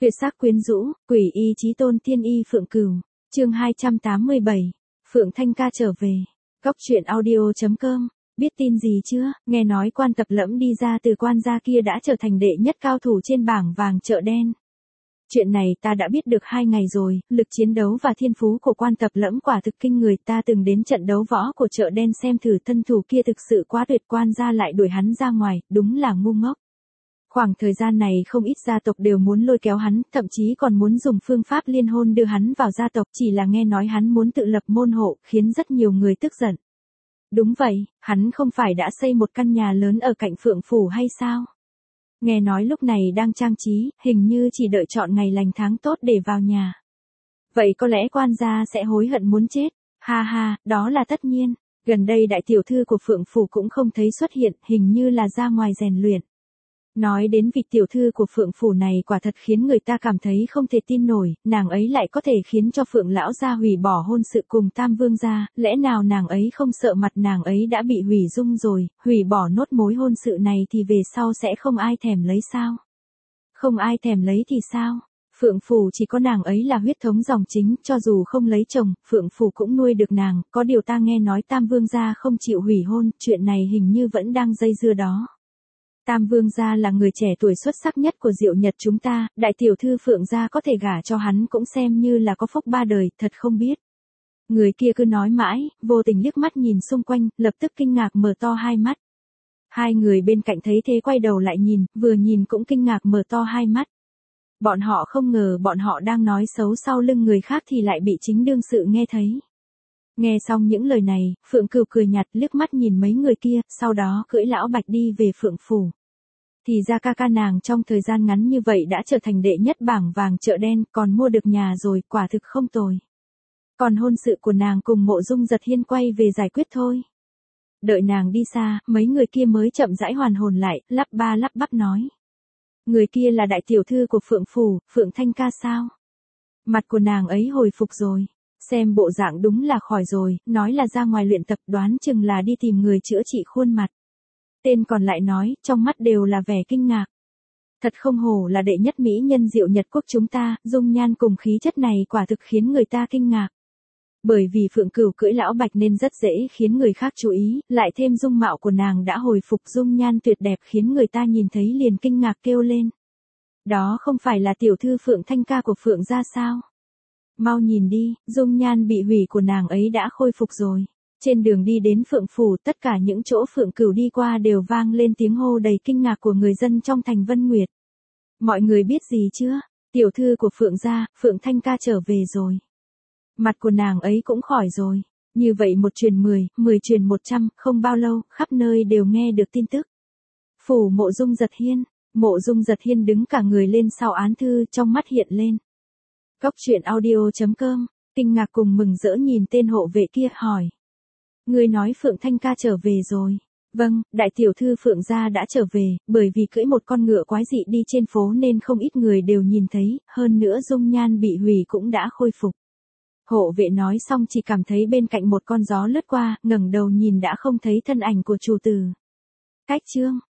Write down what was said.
Tuyệt sắc quyến rũ, quỷ y chí tôn tiên y Phượng Cửu. Chương 287. Phượng Thanh ca trở về. Góc truyện audio.com. Biết tin gì chưa? Nghe nói Quan Tập Lẫm đi ra từ Quan gia kia đã trở thành đệ nhất cao thủ trên bảng vàng chợ đen. Chuyện này ta đã biết được 2 ngày rồi, lực chiến đấu và thiên phú của Quan Tập Lẫm quả thực kinh người, ta từng đến trận đấu võ của chợ đen xem thử, thân thủ kia thực sự quá tuyệt, Quan gia lại đuổi hắn ra ngoài, đúng là ngu ngốc. Khoảng thời gian này không ít gia tộc đều muốn lôi kéo hắn, thậm chí còn muốn dùng phương pháp liên hôn đưa hắn vào gia tộc, chỉ là nghe nói hắn muốn tự lập môn hộ, khiến rất nhiều người tức giận. Đúng vậy, hắn không phải đã xây một căn nhà lớn ở cạnh Phượng Phủ hay sao? Nghe nói lúc này đang trang trí, hình như chỉ đợi chọn ngày lành tháng tốt để vào nhà. Vậy có lẽ Quan gia sẽ hối hận muốn chết. Ha ha, đó là tất nhiên. Gần đây đại tiểu thư của Phượng Phủ cũng không thấy xuất hiện, hình như là ra ngoài rèn luyện. Nói đến vị tiểu thư của Phượng Phủ này quả thật khiến người ta cảm thấy không thể tin nổi, nàng ấy lại có thể khiến cho Phượng lão gia hủy bỏ hôn sự cùng Tam Vương gia, lẽ nào nàng ấy không sợ mặt nàng ấy đã bị hủy dung rồi, hủy bỏ nốt mối hôn sự này thì về sau sẽ không ai thèm lấy sao? Không ai thèm lấy thì sao? Phượng Phủ chỉ có nàng ấy là huyết thống dòng chính, cho dù không lấy chồng, Phượng Phủ cũng nuôi được nàng, có điều ta nghe nói Tam Vương gia không chịu hủy hôn, chuyện này hình như vẫn đang dây dưa đó. Tam Vương gia là người trẻ tuổi xuất sắc nhất của Diệu Nhật chúng ta, đại tiểu thư Phượng gia có thể gả cho hắn cũng xem như là có phúc 3 đời, thật không biết. Người kia cứ nói mãi, vô tình liếc mắt nhìn xung quanh, lập tức kinh ngạc mở to hai mắt. Hai người bên cạnh thấy thế quay đầu lại nhìn, vừa nhìn cũng kinh ngạc mở to hai mắt. Bọn họ không ngờ bọn họ đang nói xấu sau lưng người khác thì lại bị chính đương sự nghe thấy. Nghe xong những lời này, Phượng Cửu cười nhạt liếc mắt nhìn mấy người kia, sau đó cưỡi lão Bạch đi về Phượng Phủ. Thì ra ca ca nàng trong thời gian ngắn như vậy đã trở thành đệ nhất bảng vàng chợ đen, còn mua được nhà rồi, quả thực không tồi. Còn hôn sự của nàng cùng Mộ Dung Giật Hiên quay về giải quyết thôi. Đợi nàng đi xa, mấy người kia mới chậm rãi hoàn hồn lại, lắp ba lắp bắp nói. Người kia là đại tiểu thư của Phượng Phủ, Phượng Thanh ca sao? Mặt của nàng ấy hồi phục rồi. Xem bộ dạng đúng là khỏi rồi, nói là ra ngoài luyện tập, đoán chừng là đi tìm người chữa trị khuôn mặt. Tên còn lại nói, trong mắt đều là vẻ kinh ngạc. Thật không hổ là đệ nhất mỹ nhân Diệu Nhật quốc chúng ta, dung nhan cùng khí chất này quả thực khiến người ta kinh ngạc. Bởi vì Phượng Cửu cưỡi lão Bạch nên rất dễ khiến người khác chú ý, lại thêm dung mạo của nàng đã hồi phục, dung nhan tuyệt đẹp khiến người ta nhìn thấy liền kinh ngạc kêu lên. Đó không phải là tiểu thư Phượng Thanh ca của Phượng gia sao? Mau nhìn đi, dung nhan bị hủy của nàng ấy đã khôi phục rồi. Trên đường đi đến Phượng Phủ, tất cả những chỗ Phượng Cửu đi qua đều vang lên tiếng hô đầy kinh ngạc của người dân trong thành Vân Nguyệt. Mọi người biết gì chưa? Tiểu thư của Phượng gia, Phượng Thanh ca trở về rồi. Mặt của nàng ấy cũng khỏi rồi. Như vậy 1 truyền 10, 10 truyền 100, không bao lâu, khắp nơi đều nghe được tin tức. Phủ Mộ Dung Giật Hiên, Mộ Dung Giật Hiên đứng cả người lên sau án thư, trong mắt hiện lên. Góc truyện audio.com, kinh ngạc cùng mừng rỡ nhìn tên hộ vệ kia, hỏi. Người nói Phượng Thanh ca trở về rồi. Vâng, đại tiểu thư Phượng gia đã trở về, bởi vì cưỡi một con ngựa quái dị đi trên phố nên không ít người đều nhìn thấy, hơn nữa dung nhan bị hủy cũng đã khôi phục. Hộ vệ nói xong chỉ cảm thấy bên cạnh một con gió lướt qua, ngẩng đầu nhìn đã không thấy thân ảnh của chủ tử. Cách chương